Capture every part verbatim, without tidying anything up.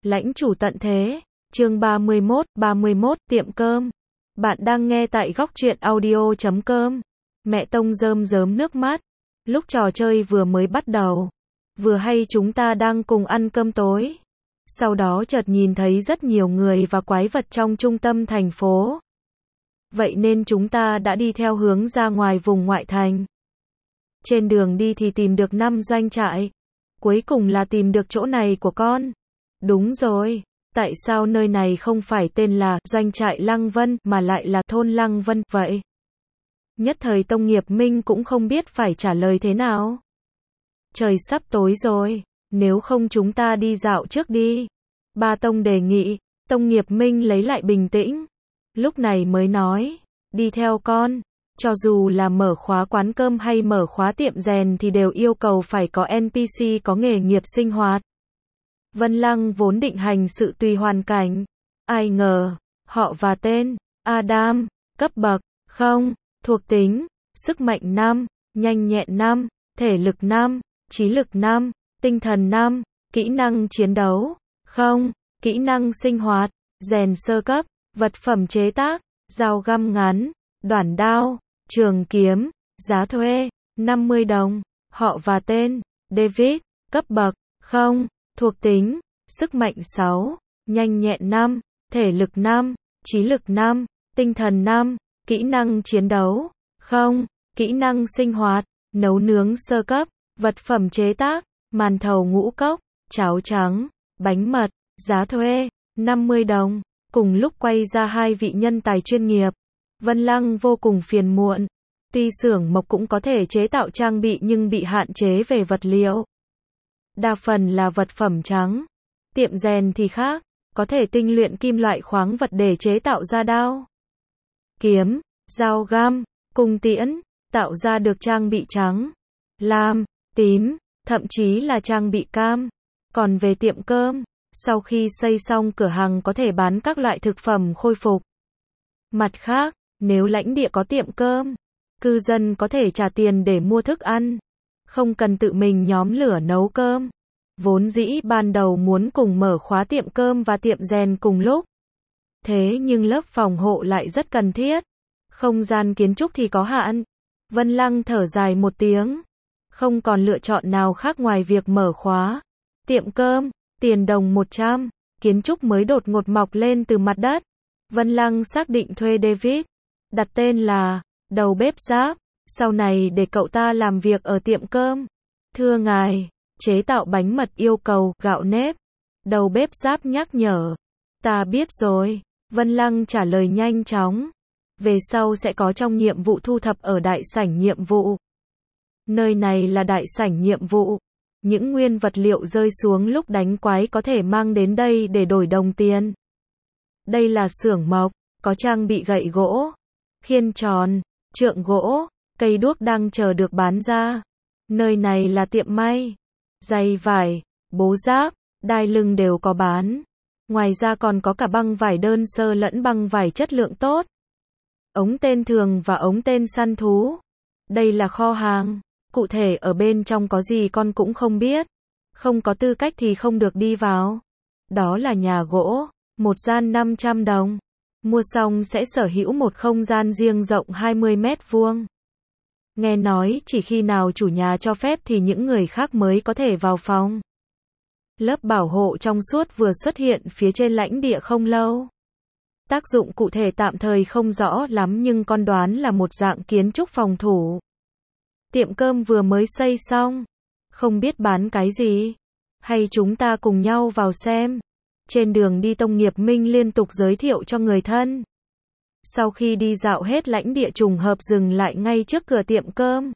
Lãnh chủ tận thế. Chương ba mươi mốt, ba mươi mốt, tiệm cơm. Bạn đang nghe tại góc truyện audio chấm com. Mẹ Tông rơm rớm nước mắt. Lúc trò chơi vừa mới bắt đầu, vừa hay chúng ta đang cùng ăn cơm tối. Sau đó chợt nhìn thấy rất nhiều người và quái vật trong trung tâm thành phố. Vậy nên chúng ta đã đi theo hướng ra ngoài vùng ngoại thành. Trên đường đi thì tìm được năm doanh trại. Cuối cùng là tìm được chỗ này của con. Đúng rồi, tại sao nơi này không phải tên là doanh trại Lăng Vân mà lại là thôn Lăng Vân vậy? Nhất thời Tông Nghiệp Minh cũng không biết phải trả lời thế nào. Trời sắp tối rồi, nếu không chúng ta đi dạo trước đi. Ba Tông đề nghị. Tông Nghiệp Minh lấy lại bình tĩnh. Lúc này mới nói, đi theo con. Cho dù là mở khóa quán cơm hay mở khóa tiệm rèn thì đều yêu cầu phải có en pê xê có nghề nghiệp sinh hoạt. Vân Lăng vốn định hành sự tùy hoàn cảnh. Ai ngờ, họ và tên, Adam, cấp bậc, không, thuộc tính, sức mạnh năm, nhanh nhẹn năm, thể lực năm, trí lực năm, tinh thần năm, kỹ năng chiến đấu, không, kỹ năng sinh hoạt, rèn sơ cấp, vật phẩm chế tác, dao găm ngắn, đoản đao, trường kiếm, giá thuê, năm mươi đồng, họ và tên, David, cấp bậc, không, thuộc tính, sức mạnh sáu, nhanh nhẹn năm, thể lực năm, trí lực năm, tinh thần năm, kỹ năng chiến đấu, không, kỹ năng sinh hoạt, nấu nướng sơ cấp, vật phẩm chế tác, màn thầu ngũ cốc, cháo trắng, bánh mật, giá thuê, năm mươi đồng. Cùng lúc quay ra hai vị nhân tài chuyên nghiệp. Vân Lăng vô cùng phiền muộn. Tuy xưởng mộc cũng có thể chế tạo trang bị nhưng bị hạn chế về vật liệu. Đa phần là vật phẩm trắng. Tiệm rèn thì khác, có thể tinh luyện kim loại khoáng vật để chế tạo ra đao, kiếm, dao găm, cung tiễn, tạo ra được trang bị trắng, lam, tím, thậm chí là trang bị cam. Còn về tiệm cơm, sau khi xây xong cửa hàng có thể bán các loại thực phẩm khôi phục. Mặt khác, nếu lãnh địa có tiệm cơm, cư dân có thể trả tiền để mua thức ăn, không cần tự mình nhóm lửa nấu cơm. Vốn dĩ ban đầu muốn cùng mở khóa tiệm cơm và tiệm rèn cùng lúc. Thế nhưng lớp phòng hộ lại rất cần thiết. Không gian kiến trúc thì có hạn. Vân Lăng thở dài một tiếng. Không còn lựa chọn nào khác ngoài việc mở khóa tiệm cơm. Tiền đồng một trăm, kiến trúc mới đột ngột mọc lên từ mặt đất. Vân Lăng xác định thuê David, đặt tên là đầu bếp Giáp, sau này để cậu ta làm việc ở tiệm cơm. Thưa ngài, chế tạo bánh mật yêu cầu gạo nếp. Đầu bếp Giáp nhắc nhở. Ta biết rồi, Vân Lăng trả lời nhanh chóng. Về sau sẽ có trong nhiệm vụ thu thập ở đại sảnh nhiệm vụ. Nơi này là đại sảnh nhiệm vụ. Những nguyên vật liệu rơi xuống lúc đánh quái có thể mang đến đây để đổi đồng tiền. Đây là xưởng mộc, có trang bị gậy gỗ, khiên tròn, trượng gỗ, cây đuốc đang chờ được bán ra. Nơi này là tiệm may, giày vải, bố giáp, đai lưng đều có bán. Ngoài ra còn có cả băng vải đơn sơ lẫn băng vải chất lượng tốt. Ống tên thường và ống tên săn thú. Đây là kho hàng. Cụ thể ở bên trong có gì con cũng không biết. Không có tư cách thì không được đi vào. Đó là nhà gỗ, một gian năm trăm đồng. Mua xong sẽ sở hữu một không gian riêng rộng hai mươi mét vuông. Nghe nói chỉ khi nào chủ nhà cho phép thì những người khác mới có thể vào phòng. Lớp bảo hộ trong suốt vừa xuất hiện phía trên lãnh địa không lâu. Tác dụng cụ thể tạm thời không rõ lắm nhưng con đoán là một dạng kiến trúc phòng thủ. Tiệm cơm vừa mới xây xong, không biết bán cái gì. Hay chúng ta cùng nhau vào xem. Trên đường đi Tông Nghiệp Minh liên tục giới thiệu cho người thân. Sau khi đi dạo hết lãnh địa trùng hợp dừng lại ngay trước cửa tiệm cơm.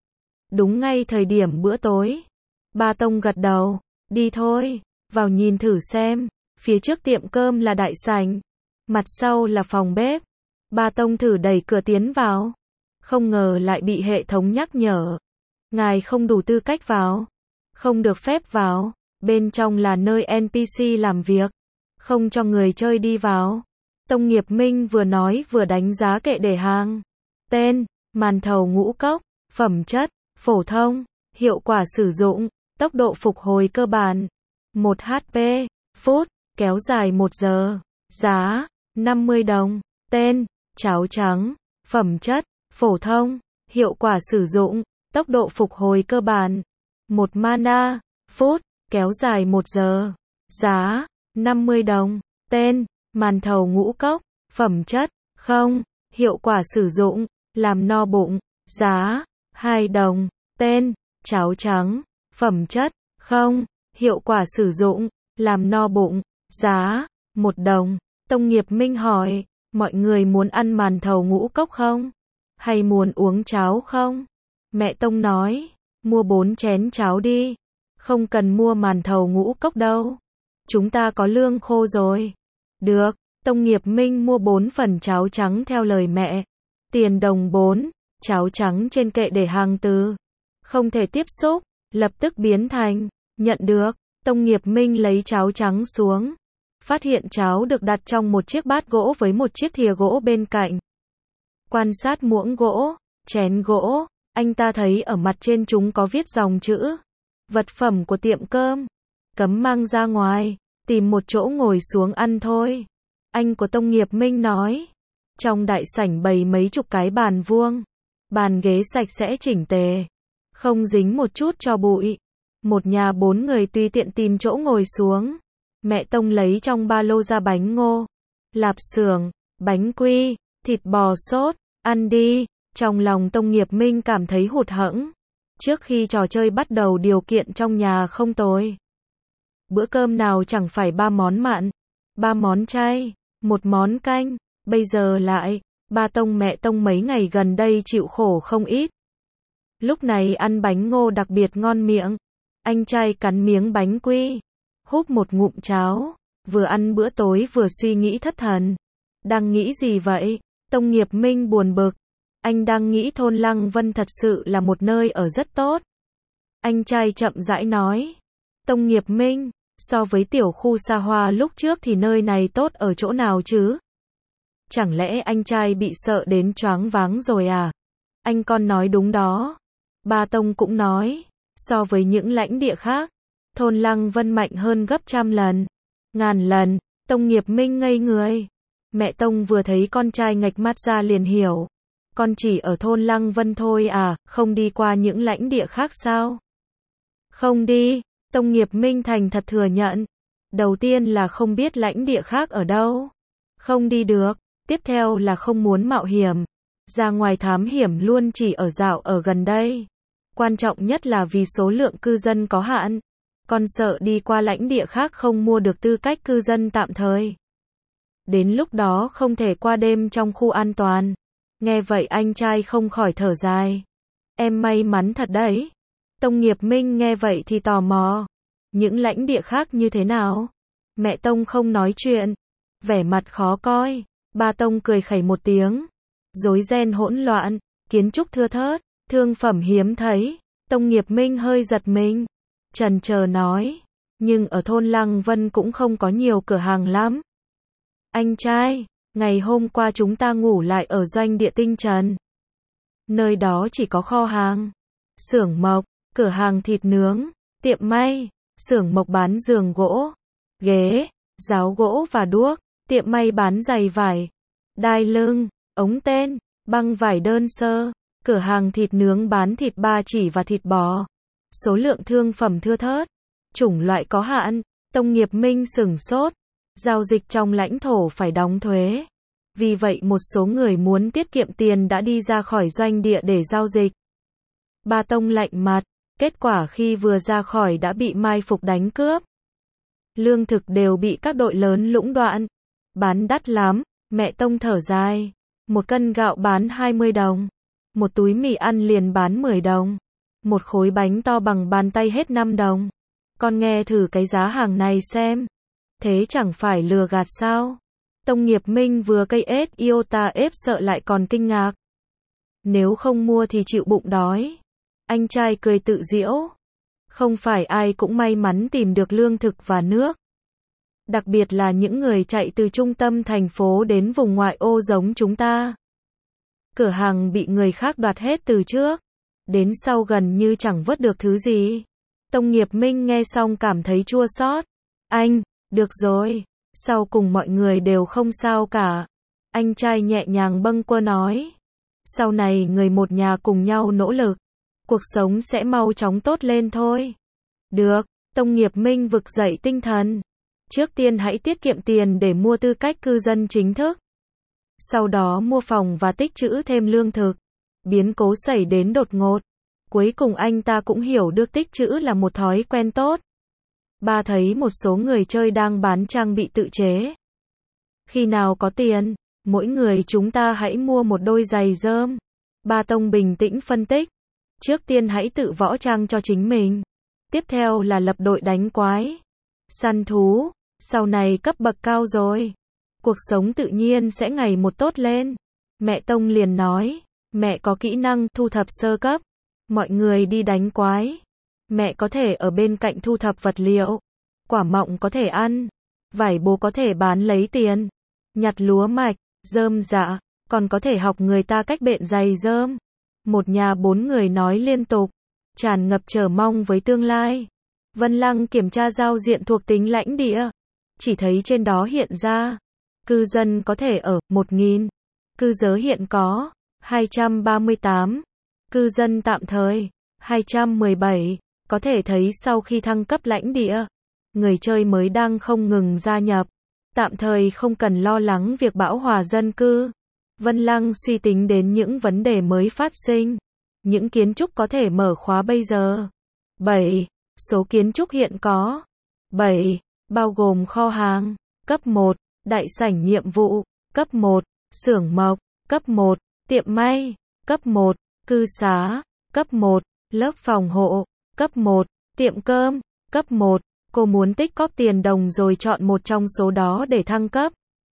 Đúng ngay thời điểm bữa tối. Ba Tông gật đầu, đi thôi, vào nhìn thử xem. Phía trước tiệm cơm là đại sảnh, mặt sau là phòng bếp. Ba Tông thử đẩy cửa tiến vào. Không ngờ lại bị hệ thống nhắc nhở. Ngài không đủ tư cách vào. Không được phép vào. Bên trong là nơi en pê xê làm việc. Không cho người chơi đi vào. Tông Nghiệp Minh vừa nói vừa đánh giá kệ để hàng. Tên, màn thầu ngũ cốc, phẩm chất, phổ thông, hiệu quả sử dụng, tốc độ phục hồi cơ bản. một hát pê, phút, kéo dài một giờ, giá năm mươi đồng, tên, cháo trắng, phẩm chất, phổ thông, hiệu quả sử dụng, tốc độ phục hồi cơ bản, một mana, phút, kéo dài một giờ, giá năm mươi đồng, tên, màn thầu ngũ cốc, phẩm chất, không, hiệu quả sử dụng, làm no bụng, giá hai đồng, tên, cháo trắng, phẩm chất, không, hiệu quả sử dụng, làm no bụng, giá một đồng. Tông Nghiệp Minh hỏi, mọi người muốn ăn màn thầu ngũ cốc không? Hay muốn uống cháo không? Mẹ Tông nói, mua bốn chén cháo đi, không cần mua màn thầu ngũ cốc đâu. Chúng ta có lương khô rồi. Được, Tông Nghiệp Minh mua bốn phần cháo trắng theo lời mẹ. Tiền đồng bốn, cháo trắng trên kệ để hàng từ. Không thể tiếp xúc, lập tức biến thành, nhận được. Tông Nghiệp Minh lấy cháo trắng xuống. Phát hiện cháo được đặt trong một chiếc bát gỗ với một chiếc thìa gỗ bên cạnh. Quan sát muỗng gỗ, chén gỗ, anh ta thấy ở mặt trên chúng có viết dòng chữ. Vật phẩm của tiệm cơm. Cấm mang ra ngoài, tìm một chỗ ngồi xuống ăn thôi. Anh của Tông Nghiệp Minh nói. Trong đại sảnh bày mấy chục cái bàn vuông. Bàn ghế sạch sẽ chỉnh tề. Không dính một chút cho bụi. Một nhà bốn người tùy tiện tìm chỗ ngồi xuống. Mẹ Tông lấy trong ba lô ra bánh ngô, lạp xưởng, bánh quy, thịt bò sốt, ăn đi. Trong lòng Tông Nghiệp Minh cảm thấy hụt hẫng. Trước khi trò chơi bắt đầu điều kiện trong nhà không tồi. Bữa cơm nào chẳng phải ba món mặn, ba món chay, một món canh, bây giờ lại, ba Tông mẹ Tông mấy ngày gần đây chịu khổ không ít. Lúc này ăn bánh ngô đặc biệt ngon miệng, anh trai cắn miếng bánh quy, húp một ngụm cháo, vừa ăn bữa tối vừa suy nghĩ thất thần. Đang nghĩ gì vậy? Tông Nghiệp Minh buồn bực. Anh đang nghĩ thôn Lăng Vân thật sự là một nơi ở rất tốt. Anh trai chậm rãi nói. Tông Nghiệp Minh, so với tiểu khu xa hoa lúc trước thì nơi này tốt ở chỗ nào chứ? Chẳng lẽ anh trai bị sợ đến choáng váng rồi à? Anh con nói đúng đó. Ba Tông cũng nói, so với những lãnh địa khác, thôn Lăng Vân mạnh hơn gấp trăm lần, ngàn lần. Tông Nghiệp Minh ngây người. Mẹ Tông vừa thấy con trai nghệch mắt ra liền hiểu. Con chỉ ở thôn Lăng Vân thôi à, không đi qua những lãnh địa khác sao? Không đi, Tông Nghiệp Minh thành thật thừa nhận. Đầu tiên là không biết lãnh địa khác ở đâu. Không đi được. Tiếp theo là không muốn mạo hiểm. Ra ngoài thám hiểm luôn chỉ ở dạo ở gần đây. Quan trọng nhất là vì số lượng cư dân có hạn. Con sợ đi qua lãnh địa khác không mua được tư cách cư dân tạm thời. Đến lúc đó không thể qua đêm trong khu an toàn. Nghe vậy anh trai không khỏi thở dài. Em may mắn thật đấy. Tông Nghiệp Minh nghe vậy thì tò mò. Những lãnh địa khác như thế nào? Mẹ Tông không nói chuyện. Vẻ mặt khó coi. Ba Tông cười khẩy một tiếng. Rối ren hỗn loạn, kiến trúc thưa thớt, thương phẩm hiếm thấy. Tông Nghiệp Minh hơi giật mình. Chần chờ nói. Nhưng ở thôn Lăng Vân cũng không có nhiều cửa hàng lắm. Anh trai, ngày hôm qua chúng ta ngủ lại ở doanh địa Tinh Trần. Nơi đó chỉ có kho hàng, xưởng mộc, cửa hàng thịt nướng, tiệm may, xưởng mộc bán giường gỗ, ghế, giáo gỗ và đuốc, tiệm may bán giày vải, đai lưng, ống tên, băng vải đơn sơ, cửa hàng thịt nướng bán thịt ba chỉ và thịt bò. Số lượng thương phẩm thưa thớt, chủng loại có hạn. Tông Nghiệp Minh sửng sốt. Giao dịch trong lãnh thổ phải đóng thuế. Vì vậy một số người muốn tiết kiệm tiền đã đi ra khỏi doanh địa để giao dịch. Ba Tông lạnh mặt. Kết quả khi vừa ra khỏi đã bị mai phục đánh cướp. Lương thực đều bị các đội lớn lũng đoạn. Bán đắt lắm. Mẹ Tông thở dài. Một cân gạo bán hai mươi đồng. Một túi mì ăn liền bán mười đồng. Một khối bánh to bằng bàn tay hết năm đồng. Con nghe thử cái giá hàng này xem. Thế chẳng phải lừa gạt sao? Tông Nghiệp Minh vừa cây ết iota ép sợ lại còn kinh ngạc. Nếu không mua thì chịu bụng đói. Anh trai cười tự giễu. Không phải ai cũng may mắn tìm được lương thực và nước. Đặc biệt là những người chạy từ trung tâm thành phố đến vùng ngoại ô giống chúng ta. Cửa hàng bị người khác đoạt hết từ trước. Đến sau gần như chẳng vớt được thứ gì. Tông Nghiệp Minh nghe xong cảm thấy chua xót. Anh, Được rồi, sau cùng mọi người đều không sao cả. Anh trai nhẹ nhàng bâng quơ nói. Sau này người một nhà cùng nhau nỗ lực, cuộc sống sẽ mau chóng tốt lên thôi. Được, Tông Nghiệp Minh vực dậy tinh thần. Trước tiên hãy tiết kiệm tiền để mua tư cách cư dân chính thức. Sau đó mua phòng và tích trữ thêm lương thực. Biến cố xảy đến đột ngột. Cuối cùng anh ta cũng hiểu được tích trữ là một thói quen tốt. Ba thấy một số người chơi đang bán trang bị tự chế. Khi nào có tiền, mỗi người chúng ta hãy mua một đôi giày rơm. Ba Tông bình tĩnh phân tích. Trước tiên hãy tự võ trang cho chính mình. Tiếp theo là lập đội đánh quái, săn thú. Sau này cấp bậc cao rồi, cuộc sống tự nhiên sẽ ngày một tốt lên. Mẹ Tông liền nói, mẹ có kỹ năng thu thập sơ cấp. Mọi người đi đánh quái. Mẹ có thể ở bên cạnh thu thập vật liệu. Quả mọng có thể ăn. Vải bố có thể bán lấy tiền. Nhặt lúa mạch, rơm rạ, còn có thể học người ta cách bện giày rơm. Một nhà bốn người nói liên tục, tràn ngập chờ mong với tương lai. Vân Lăng kiểm tra giao diện thuộc tính lãnh địa. Chỉ thấy trên đó hiện ra, cư dân có thể ở, một nghìn. Cư giới hiện có, hai trăm ba mươi tám. Cư dân tạm thời, hai trăm mười bảy. Có thể thấy sau khi thăng cấp lãnh địa, người chơi mới đang không ngừng gia nhập. Tạm thời không cần lo lắng việc bão hòa dân cư. Vân Lăng suy tính đến những vấn đề mới phát sinh. Những kiến trúc có thể mở khóa bây giờ. bảy. Số kiến trúc hiện có. bảy. Bao gồm kho hàng. Cấp một. Đại sảnh nhiệm vụ. Cấp một. Xưởng mộc. Cấp một. Tiệm may. Cấp một. Cư xá. Cấp một. Lớp phòng hộ. Cấp một. Tiệm cơm. Cấp một. Cô muốn tích cóp tiền đồng rồi chọn một trong số đó để thăng cấp.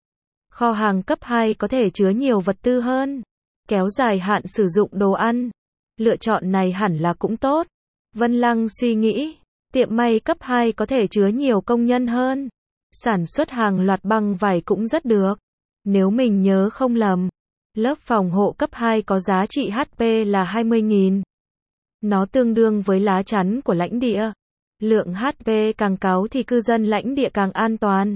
Kho hàng cấp hai có thể chứa nhiều vật tư hơn. Kéo dài hạn sử dụng đồ ăn. Lựa chọn này hẳn là cũng tốt. Vân Lăng suy nghĩ. Tiệm may cấp hai có thể chứa nhiều công nhân hơn. Sản xuất hàng loạt băng vải cũng rất được. Nếu mình nhớ không lầm, lớp phòng hộ cấp hai có giá trị hát pê là hai mươi nghìn. Nó tương đương với lá chắn của lãnh địa. Lượng hát pê càng cao thì cư dân lãnh địa càng an toàn.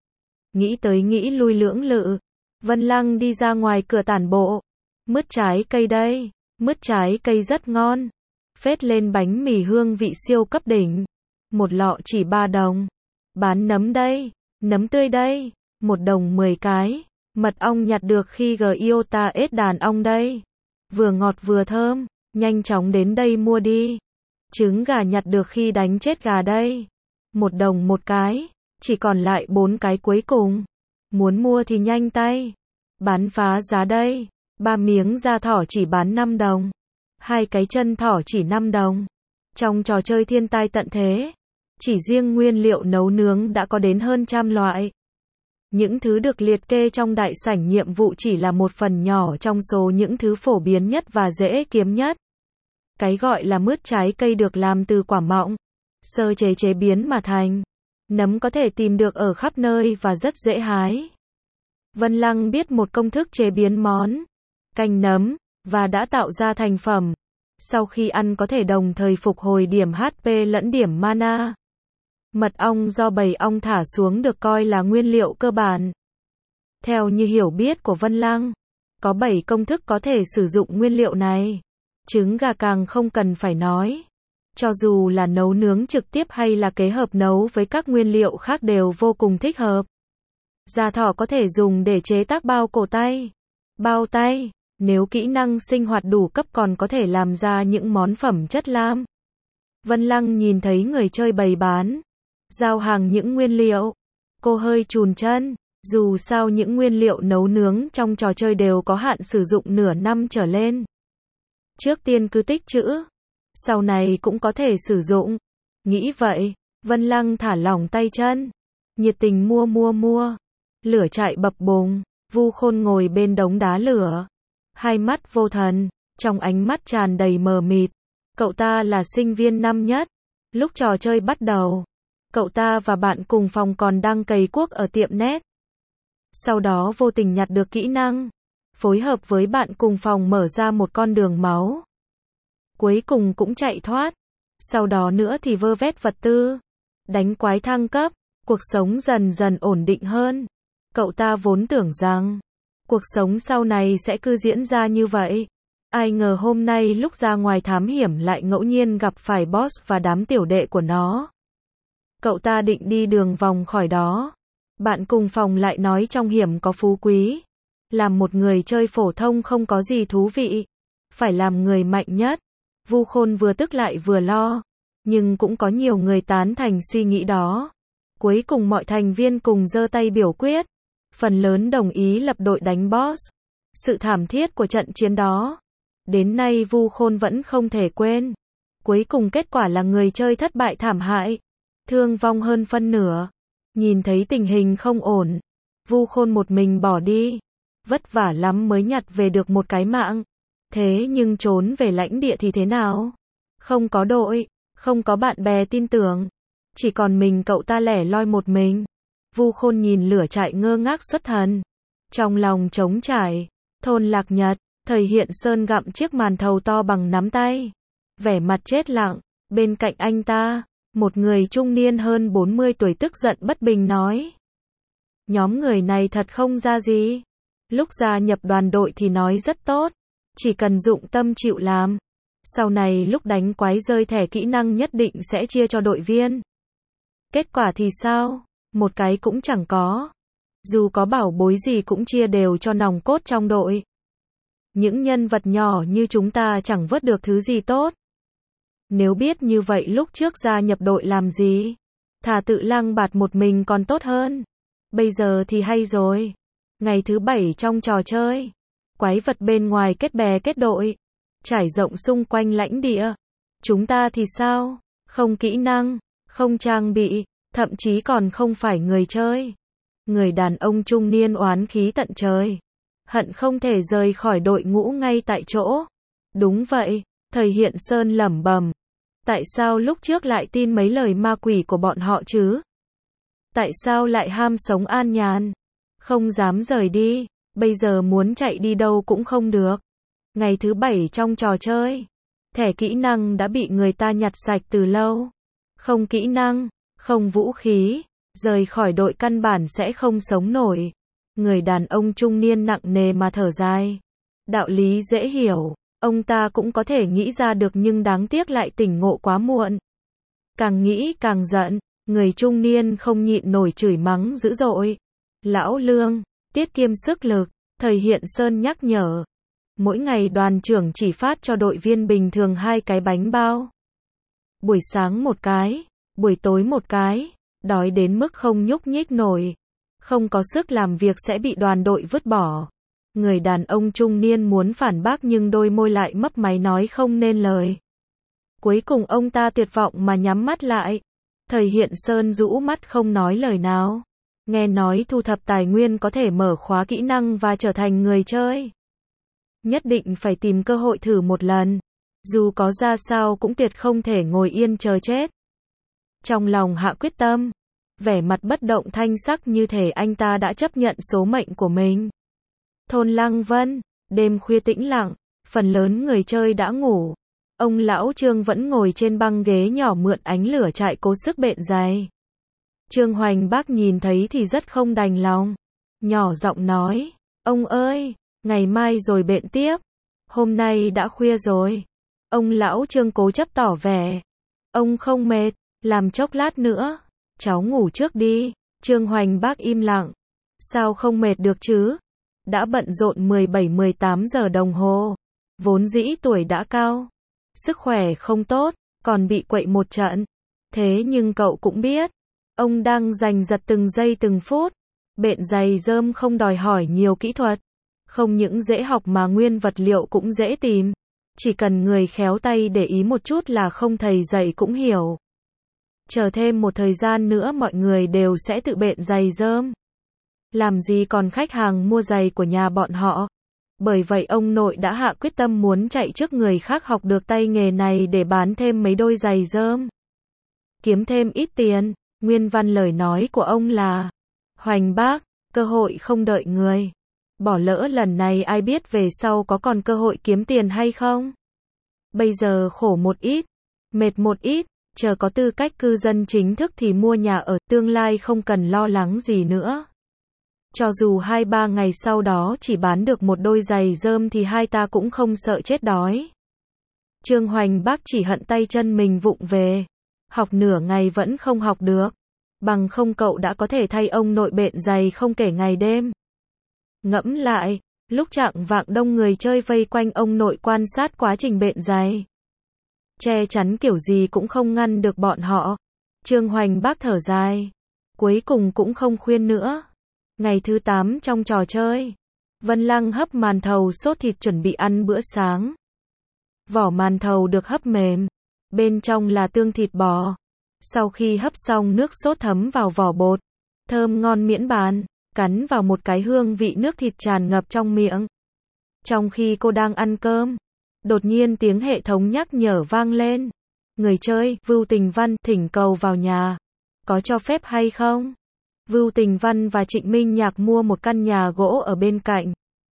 Nghĩ tới nghĩ lui lưỡng lự. Vân Lăng đi ra ngoài cửa tản bộ. Mứt trái cây đây. Mứt trái cây rất ngon. Phết lên bánh mì hương vị siêu cấp đỉnh. Một lọ chỉ ba đồng. Bán nấm đây. Nấm tươi đây. Một đồng mười cái. Mật ong nhặt được khi Giota ết đàn ong đây. Vừa ngọt vừa thơm. Nhanh chóng đến đây mua đi. Trứng gà nhặt được khi đánh chết gà đây. Một đồng một cái. Chỉ còn lại bốn cái cuối cùng. Muốn mua thì nhanh tay. Bán phá giá đây. Ba miếng da thỏ chỉ bán năm đồng. Hai cái chân thỏ chỉ năm đồng. Trong trò chơi thiên tai tận thế, chỉ riêng nguyên liệu nấu nướng đã có đến hơn trăm loại. Những thứ được liệt kê trong đại sảnh nhiệm vụ chỉ là một phần nhỏ trong số những thứ phổ biến nhất và dễ kiếm nhất. Cái gọi là mứt trái cây được làm từ quả mọng, sơ chế chế biến mà thành. Nấm có thể tìm được ở khắp nơi và rất dễ hái. Vân Lăng biết một công thức chế biến món canh nấm, và đã tạo ra thành phẩm. Sau khi ăn có thể đồng thời phục hồi điểm hát pê lẫn điểm mana. Mật ong do bầy ong thả xuống được coi là nguyên liệu cơ bản. Theo như hiểu biết của Vân Lăng, có bảy công thức có thể sử dụng nguyên liệu này. Trứng gà càng không cần phải nói. Cho dù là nấu nướng trực tiếp hay là kết hợp nấu với các nguyên liệu khác đều vô cùng thích hợp. Da thỏ có thể dùng để chế tác bao cổ tay, bao tay. Nếu kỹ năng sinh hoạt đủ cấp còn có thể làm ra những món phẩm chất lam. Vân Lăng nhìn thấy người chơi bày bán, giao hàng những nguyên liệu. Cô hơi chùn chân, dù sao những nguyên liệu nấu nướng trong trò chơi đều có hạn sử dụng nửa năm trở lên. Trước tiên cứ tích trữ, sau này cũng có thể sử dụng. Nghĩ vậy, Vân Lăng thả lỏng tay chân, nhiệt tình mua mua mua. Lửa chạy bập bùng, Vu Khôn ngồi bên đống đá lửa. Hai mắt vô thần, trong ánh mắt tràn đầy mờ mịt. Cậu ta là sinh viên năm nhất. Lúc trò chơi bắt đầu, cậu ta và bạn cùng phòng còn đang cày cuốc ở tiệm net. Sau đó vô tình nhặt được kỹ năng, phối hợp với bạn cùng phòng mở ra một con đường máu. Cuối cùng cũng chạy thoát. Sau đó nữa thì vơ vét vật tư, đánh quái thăng cấp, Cuộc sống dần dần ổn định hơn. Cậu ta vốn tưởng rằng cuộc sống sau này sẽ cứ diễn ra như vậy. Ai ngờ hôm nay lúc ra ngoài thám hiểm lại ngẫu nhiên gặp phải boss và đám tiểu đệ của nó. Cậu ta định đi đường vòng khỏi đó. Bạn cùng phòng lại nói trong hiểm có phú quý. Làm một người chơi phổ thông không có gì thú vị. Phải làm người mạnh nhất. Vu Khôn vừa tức lại vừa lo. Nhưng cũng có nhiều người tán thành suy nghĩ đó. Cuối cùng mọi thành viên cùng giơ tay biểu quyết. Phần lớn đồng ý lập đội đánh boss. Sự thảm thiết của trận chiến đó. Đến nay Vu Khôn vẫn không thể quên. Cuối cùng kết quả là người chơi thất bại thảm hại. Thương vong hơn phân nửa. Nhìn thấy tình hình không ổn. Vu Khôn một mình bỏ đi. Vất vả lắm mới nhặt về được một cái mạng. Thế nhưng trốn về lãnh địa thì thế nào? Không có đội, không có bạn bè tin tưởng. Chỉ còn mình cậu ta lẻ loi một mình. Vu Khôn nhìn lửa trại ngơ ngác xuất thần. Trong lòng trống trải. Thôn Lạc Nhật, Thầy Hiện Sơn gặm chiếc màn thầu to bằng nắm tay. Vẻ mặt chết lặng. Bên cạnh anh ta, một người trung niên hơn bốn mươi tuổi tức giận bất bình nói. Nhóm người này thật không ra gì. Lúc gia nhập đoàn đội thì nói rất tốt. Chỉ cần dụng tâm chịu làm. Sau này lúc đánh quái rơi thẻ kỹ năng nhất định sẽ chia cho đội viên. Kết quả thì sao? Một cái cũng chẳng có. Dù có bảo bối gì cũng chia đều cho nòng cốt trong đội. Những nhân vật nhỏ như chúng ta chẳng vớt được thứ gì tốt. Nếu biết như vậy lúc trước gia nhập đội làm gì? Thà tự lăng bạt một mình còn tốt hơn. Bây giờ thì hay rồi. Ngày thứ bảy trong trò chơi. Quái vật bên ngoài kết bè kết đội. Trải rộng xung quanh lãnh địa. Chúng ta thì sao? Không kỹ năng, không trang bị, thậm chí còn không phải người chơi. Người đàn ông trung niên oán khí tận trời. Hận không thể rời khỏi đội ngũ ngay tại chỗ. Đúng vậy, Thầy Hiện Sơn lẩm bẩm. Tại sao lúc trước lại tin mấy lời ma quỷ của bọn họ chứ? Tại sao lại ham sống an nhàn? Không dám rời đi, bây giờ muốn chạy đi đâu cũng không được. Ngày thứ bảy trong trò chơi, thẻ kỹ năng đã bị người ta nhặt sạch từ lâu. Không kỹ năng, không vũ khí, rời khỏi đội căn bản sẽ không sống nổi. Người đàn ông trung niên nặng nề mà thở dài. Đạo lý dễ hiểu, ông ta cũng có thể nghĩ ra được nhưng đáng tiếc lại tỉnh ngộ quá muộn. Càng nghĩ càng giận, người trung niên không nhịn nổi chửi mắng dữ dội. Lão Lương, tiết kiệm sức lực, Thầy Hiện Sơn nhắc nhở. Mỗi ngày đoàn trưởng chỉ phát cho đội viên bình thường hai cái bánh bao. Buổi sáng một cái, buổi tối một cái, đói đến mức không nhúc nhích nổi. Không có sức làm việc sẽ bị đoàn đội vứt bỏ. Người đàn ông trung niên muốn phản bác nhưng đôi môi lại mấp máy nói không nên lời. Cuối cùng ông ta tuyệt vọng mà nhắm mắt lại. Thầy Hiện Sơn rũ mắt không nói lời nào. Nghe nói thu thập tài nguyên có thể mở khóa kỹ năng và trở thành người chơi. Nhất định phải tìm cơ hội thử một lần. Dù có ra sao cũng tuyệt không thể ngồi yên chờ chết. Trong lòng hạ quyết tâm. Vẻ mặt bất động thanh sắc như thể anh ta đã chấp nhận số mệnh của mình. Thôn Lăng Vân, đêm khuya tĩnh lặng, phần lớn người chơi đã ngủ. Ông lão Trương vẫn ngồi trên băng ghế nhỏ mượn ánh lửa trại cố sức bện giày. Trương Hoành Bác nhìn thấy thì rất không đành lòng. Nhỏ giọng nói, ông ơi, ngày mai rồi bện tiếp. Hôm nay đã khuya rồi. Ông lão Trương cố chấp tỏ vẻ. Ông không mệt, làm chốc lát nữa. Cháu ngủ trước đi. Trương Hoành Bác im lặng. Sao không mệt được chứ? Đã bận rộn mười bảy mười tám giờ đồng hồ. Vốn dĩ tuổi đã cao. Sức khỏe không tốt, còn bị quậy một trận. Thế nhưng cậu cũng biết. Ông đang giành giật từng giây từng phút. Bện giày rơm không đòi hỏi nhiều kỹ thuật. Không những dễ học mà nguyên vật liệu cũng dễ tìm. Chỉ cần người khéo tay để ý một chút là không thầy dạy cũng hiểu. Chờ thêm một thời gian nữa mọi người đều sẽ tự bện giày rơm. Làm gì còn khách hàng mua giày của nhà bọn họ. Bởi vậy ông nội đã hạ quyết tâm muốn chạy trước người khác học được tay nghề này để bán thêm mấy đôi giày rơm. Kiếm thêm ít tiền. Nguyên văn lời nói của ông là: Hoành Bác, cơ hội không đợi người. Bỏ lỡ lần này ai biết về sau có còn cơ hội kiếm tiền hay không. Bây giờ khổ một ít, mệt một ít, chờ có tư cách cư dân chính thức thì mua nhà ở, tương lai không cần lo lắng gì nữa. Cho dù hai ba ngày sau đó chỉ bán được một đôi giày rơm thì hai ta cũng không sợ chết đói. Trương Hoành Bác chỉ hận tay chân mình vụng về. Học nửa ngày vẫn không học được. Bằng không cậu đã có thể thay ông nội bện giày không kể ngày đêm. Ngẫm lại, lúc chạng vạng đông người chơi vây quanh ông nội quan sát quá trình bện giày. Che chắn kiểu gì cũng không ngăn được bọn họ. Trương Hoành Bác thở dài. Cuối cùng cũng không khuyên nữa. Ngày thứ tám trong trò chơi. Vân Lăng hấp màn thầu sốt thịt chuẩn bị ăn bữa sáng. Vỏ màn thầu được hấp mềm. Bên trong là tương thịt bò. Sau khi hấp xong nước sốt thấm vào vỏ bột. Thơm ngon miễn bàn. Cắn vào một cái hương vị nước thịt tràn ngập trong miệng. Trong khi cô đang ăn cơm, đột nhiên tiếng hệ thống nhắc nhở vang lên. Người chơi, Vưu Tình Văn, thỉnh cầu vào nhà. Có cho phép hay không? Vưu Tình Văn và Trịnh Minh Nhạc mua một căn nhà gỗ ở bên cạnh.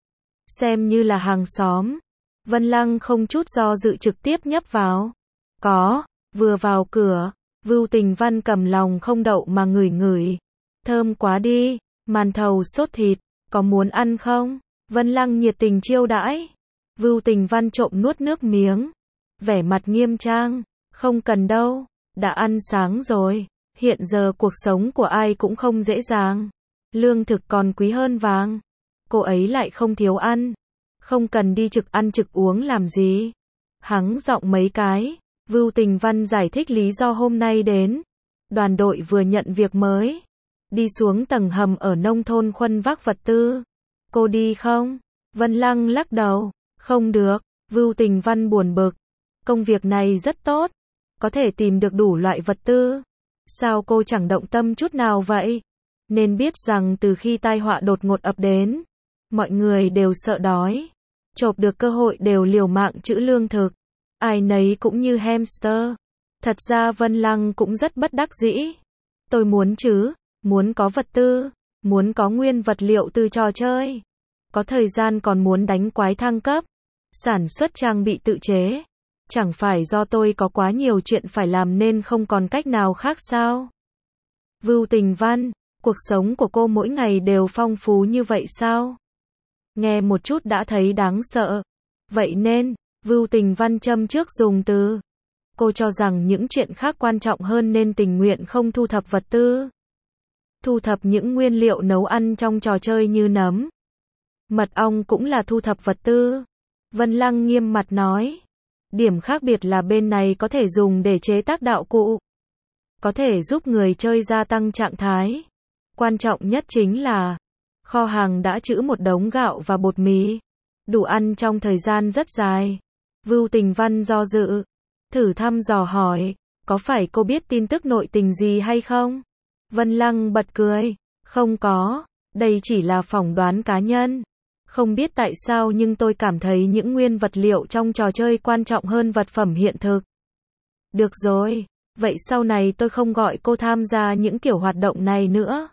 Xem như là hàng xóm. Vân Lăng không chút do dự trực tiếp nhấp vào. Có, vừa vào cửa, Vưu Tình Văn cầm lòng không đậu mà ngửi ngửi. Thơm quá đi, màn thầu sốt thịt, có muốn ăn không? Vân Lăng nhiệt tình chiêu đãi. Vưu Tình Văn trộm nuốt nước miếng. Vẻ mặt nghiêm trang, không cần đâu, đã ăn sáng rồi. Hiện giờ cuộc sống của ai cũng không dễ dàng. Lương thực còn quý hơn vàng. Cô ấy lại không thiếu ăn. Không cần đi trực ăn trực uống làm gì. Hắng giọng mấy cái. Vưu Tình Văn giải thích lý do hôm nay đến. Đoàn đội vừa nhận việc mới. Đi xuống tầng hầm ở nông thôn khuân vác vật tư. Cô đi không? Vân Lăng lắc đầu. Không được. Vưu Tình Văn buồn bực. Công việc này rất tốt. Có thể tìm được đủ loại vật tư. Sao cô chẳng động tâm chút nào vậy? Nên biết rằng từ khi tai họa đột ngột ập đến, mọi người đều sợ đói. Chộp được cơ hội đều liều mạng trữ lương thực. Ai nấy cũng như hamster. Thật ra Vân Lăng cũng rất bất đắc dĩ. Tôi muốn chứ, muốn có vật tư, muốn có nguyên vật liệu từ trò chơi. Có thời gian còn muốn đánh quái thăng cấp, sản xuất trang bị tự chế. Chẳng phải do tôi có quá nhiều chuyện phải làm nên không còn cách nào khác sao? Vưu Tình Văn, cuộc sống của cô mỗi ngày đều phong phú như vậy sao? Nghe một chút đã thấy đáng sợ. Vậy nên, Vưu Tình Văn châm trước dùng từ. Cô cho rằng những chuyện khác quan trọng hơn nên tình nguyện không thu thập vật tư. Thu thập những nguyên liệu nấu ăn trong trò chơi như nấm, mật ong cũng là thu thập vật tư. Vân Lăng nghiêm mặt nói. Điểm khác biệt là bên này có thể dùng để chế tác đạo cụ. Có thể giúp người chơi gia tăng trạng thái. Quan trọng nhất chính là kho hàng đã trữ một đống gạo và bột mì. Đủ ăn trong thời gian rất dài. Vưu Tình Văn do dự. Thử thăm dò hỏi. Có phải cô biết tin tức nội tình gì hay không? Vân Lăng bật cười. Không có. Đây chỉ là phỏng đoán cá nhân. Không biết tại sao nhưng tôi cảm thấy những nguyên vật liệu trong trò chơi quan trọng hơn vật phẩm hiện thực. Được rồi. Vậy sau này tôi không gọi cô tham gia những kiểu hoạt động này nữa.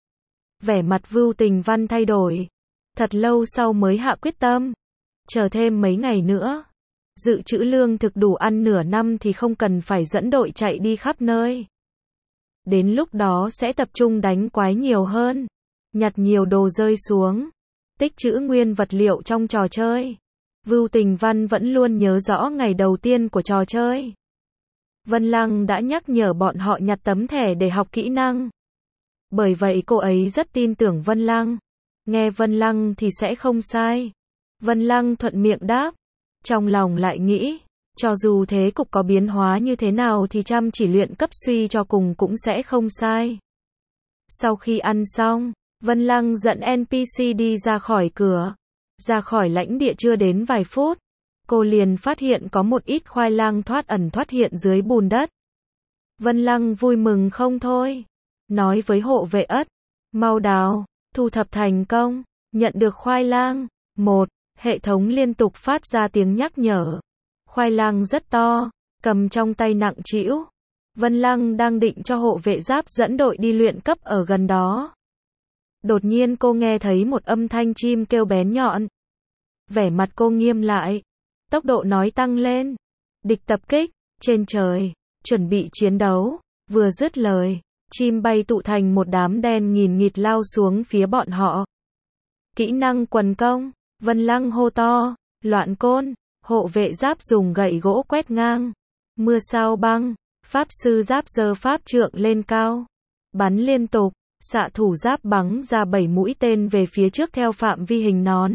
Vẻ mặt Vưu Tình Văn thay đổi. Thật lâu sau mới hạ quyết tâm. Chờ thêm mấy ngày nữa. Dự trữ lương thực đủ ăn nửa năm thì không cần phải dẫn đội chạy đi khắp nơi. Đến lúc đó sẽ tập trung đánh quái nhiều hơn. Nhặt nhiều đồ rơi xuống. Tích trữ nguyên vật liệu trong trò chơi. Vưu Tình Văn vẫn luôn nhớ rõ ngày đầu tiên của trò chơi. Vân Lăng đã nhắc nhở bọn họ nhặt tấm thẻ để học kỹ năng. Bởi vậy cô ấy rất tin tưởng Vân Lăng. Nghe Vân Lăng thì sẽ không sai. Vân Lăng thuận miệng đáp. Trong lòng lại nghĩ, cho dù thế cục có biến hóa như thế nào thì chăm chỉ luyện cấp suy cho cùng cũng sẽ không sai. Sau khi ăn xong, Vân Lăng dẫn en pê xê đi ra khỏi cửa. Ra khỏi lãnh địa chưa đến vài phút, cô liền phát hiện có một ít khoai lang thoát ẩn thoát hiện dưới bùn đất. Vân Lăng vui mừng không thôi. Nói với hộ vệ ất, mau đào, thu thập thành công, nhận được khoai lang. Một, hệ thống liên tục phát ra tiếng nhắc nhở. Khoai lang rất to, cầm trong tay nặng trĩu. Vân Lăng đang định cho hộ vệ giáp dẫn đội đi luyện cấp ở gần đó. Đột nhiên cô nghe thấy một âm thanh chim kêu bén nhọn. Vẻ mặt cô nghiêm lại. Tốc độ nói tăng lên. Địch tập kích, trên trời, chuẩn bị chiến đấu. Vừa dứt lời, chim bay tụ thành một đám đen nghìn nghịt lao xuống phía bọn họ. Kỹ năng quần công, Vân Lăng hô to, loạn côn, hộ vệ giáp dùng gậy gỗ quét ngang. Mưa sao băng, pháp sư giáp giơ pháp trượng lên cao. Bắn liên tục, xạ thủ giáp bắn ra bảy mũi tên về phía trước theo phạm vi hình nón.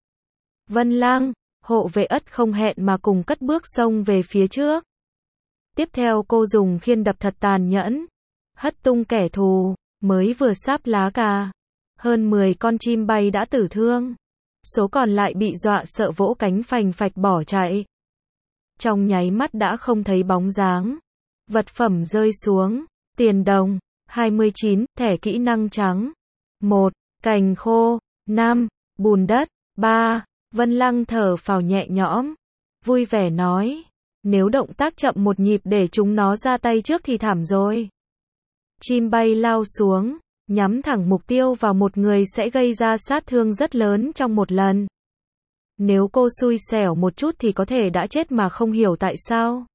Vân Lăng, hộ vệ ất không hẹn mà cùng cất bước xông về phía trước. Tiếp theo cô dùng khiên đập thật tàn nhẫn, hất tung kẻ thù, mới vừa sáp lá cà. Hơn mười con chim bay đã tử thương. Số còn lại bị dọa sợ vỗ cánh phành phạch bỏ chạy. Trong nháy mắt đã không thấy bóng dáng. Vật phẩm rơi xuống, tiền đồng, hai mươi chín, thẻ kỹ năng trắng. một. Cành khô. năm. Bùn đất. ba. Vân Lăng thở phào nhẹ nhõm. Vui vẻ nói. Nếu động tác chậm một nhịp để chúng nó ra tay trước thì thảm rồi. Chim bay lao xuống, nhắm thẳng mục tiêu vào một người sẽ gây ra sát thương rất lớn trong một lần. Nếu cô xui xẻo một chút thì có thể đã chết mà không hiểu tại sao.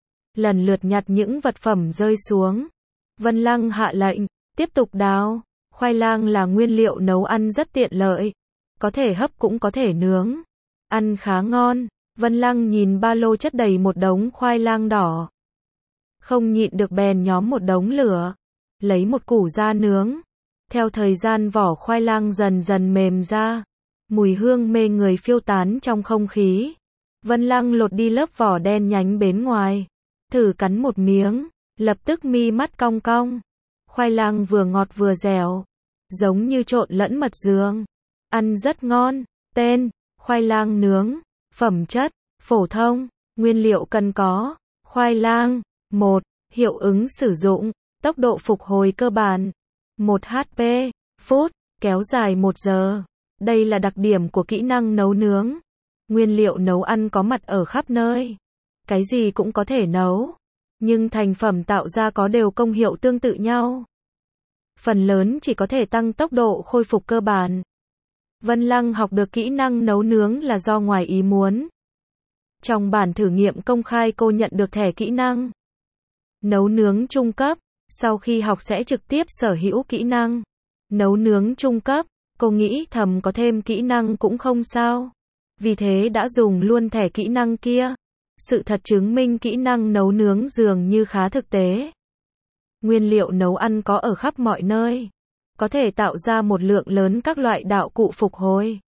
Lần lượt nhặt những vật phẩm rơi xuống. Vân Lăng hạ lệnh, tiếp tục đào. Khoai lang là nguyên liệu nấu ăn rất tiện lợi. Có thể hấp cũng có thể nướng. Ăn khá ngon. Vân Lăng nhìn ba lô chất đầy một đống khoai lang đỏ. Không nhịn được bèn nhóm một đống lửa. Lấy một củ ra nướng. Theo thời gian vỏ khoai lang dần dần mềm ra. Mùi hương mê người phiêu tán trong không khí. Vân Lăng lột đi lớp vỏ đen nhánh bên ngoài. Thử cắn một miếng. Lập tức mi mắt cong cong. Khoai lang vừa ngọt vừa dẻo. Giống như trộn lẫn mật dương. Ăn rất ngon. Tên, khoai lang nướng. Phẩm chất, phổ thông. Nguyên liệu cần có. Khoai lang. một. Hiệu ứng sử dụng. Tốc độ phục hồi cơ bản. một hát pê. Phút. Kéo dài một giờ. Đây là đặc điểm của kỹ năng nấu nướng. Nguyên liệu nấu ăn có mặt ở khắp nơi. Cái gì cũng có thể nấu. Nhưng thành phẩm tạo ra có đều công hiệu tương tự nhau. Phần lớn chỉ có thể tăng tốc độ khôi phục cơ bản. Vân Lăng học được kỹ năng nấu nướng là do ngoài ý muốn. Trong bản thử nghiệm công khai cô nhận được thẻ kỹ năng nấu nướng trung cấp. Sau khi học sẽ trực tiếp sở hữu kỹ năng nấu nướng trung cấp. Cô nghĩ thầm có thêm kỹ năng cũng không sao. Vì thế đã dùng luôn thẻ kỹ năng kia. Sự thật chứng minh kỹ năng nấu nướng dường như khá thực tế. Nguyên liệu nấu ăn có ở khắp mọi nơi. Có thể tạo ra một lượng lớn các loại đạo cụ phục hồi.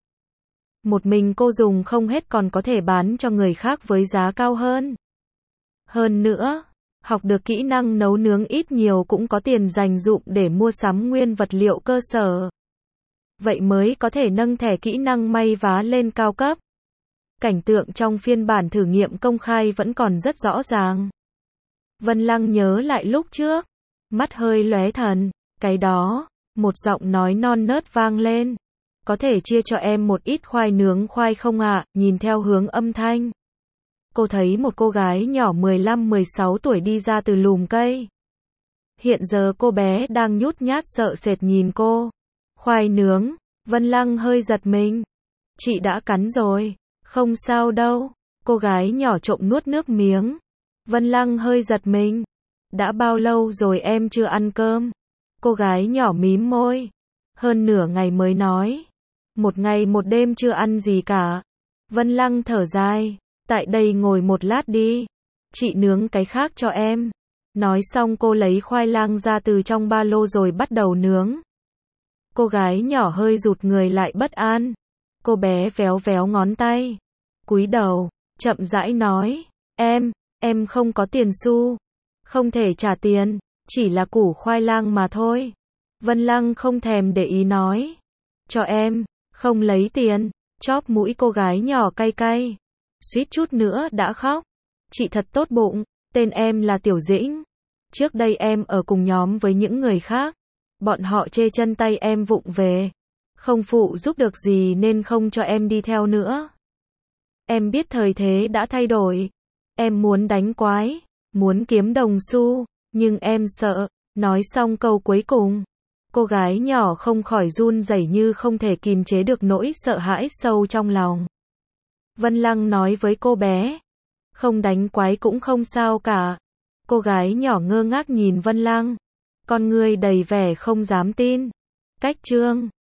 Một mình cô dùng không hết còn có thể bán cho người khác với giá cao hơn. Hơn nữa, học được kỹ năng nấu nướng ít nhiều cũng có tiền dành dụm để mua sắm nguyên vật liệu cơ sở. Vậy mới có thể nâng thẻ kỹ năng may vá lên cao cấp. Cảnh tượng trong phiên bản thử nghiệm công khai vẫn còn rất rõ ràng. Vân Lăng nhớ lại lúc trước. Mắt hơi lóe thần. Cái đó, một giọng nói non nớt vang lên. Có thể chia cho em một ít khoai nướng khoai không ạ? Nhìn theo hướng âm thanh. Cô thấy một cô gái nhỏ mười lăm mười sáu tuổi đi ra từ lùm cây. Hiện giờ cô bé đang nhút nhát sợ sệt nhìn cô. Khoai nướng, Vân Lăng hơi giật mình. Chị đã cắn rồi. Không sao đâu. Cô gái nhỏ trộm nuốt nước miếng. Vân Lăng hơi giật mình. Đã bao lâu rồi em chưa ăn cơm? Cô gái nhỏ mím môi. Hơn nửa ngày mới nói. Một ngày một đêm chưa ăn gì cả. Vân Lăng thở dài. Tại đây ngồi một lát đi. Chị nướng cái khác cho em. Nói xong cô lấy khoai lang ra từ trong ba lô rồi bắt đầu nướng. Cô gái nhỏ hơi rụt người lại bất an. Cô bé véo véo ngón tay. Cúi đầu, chậm rãi nói. Em, em không có tiền xu. Không thể trả tiền, chỉ là củ khoai lang mà thôi. Vân Lăng không thèm để ý nói. Cho em, không lấy tiền. Chóp mũi cô gái nhỏ cay cay. Suýt chút nữa đã khóc. Chị thật tốt bụng, tên em là Tiểu Dĩnh. Trước đây em ở cùng nhóm với những người khác. Bọn họ chê chân tay em vụng về. Không phụ giúp được gì nên không cho em đi theo nữa. Em biết thời thế đã thay đổi. Em muốn đánh quái, muốn kiếm đồng xu, nhưng em sợ. Nói xong câu cuối cùng, cô gái nhỏ không khỏi run rẩy như không thể kìm chế được nỗi sợ hãi sâu trong lòng. Vân Lăng nói với cô bé, không đánh quái cũng không sao cả. Cô gái nhỏ ngơ ngác nhìn Vân Lăng. Con ngươi đầy vẻ không dám tin. Cách chương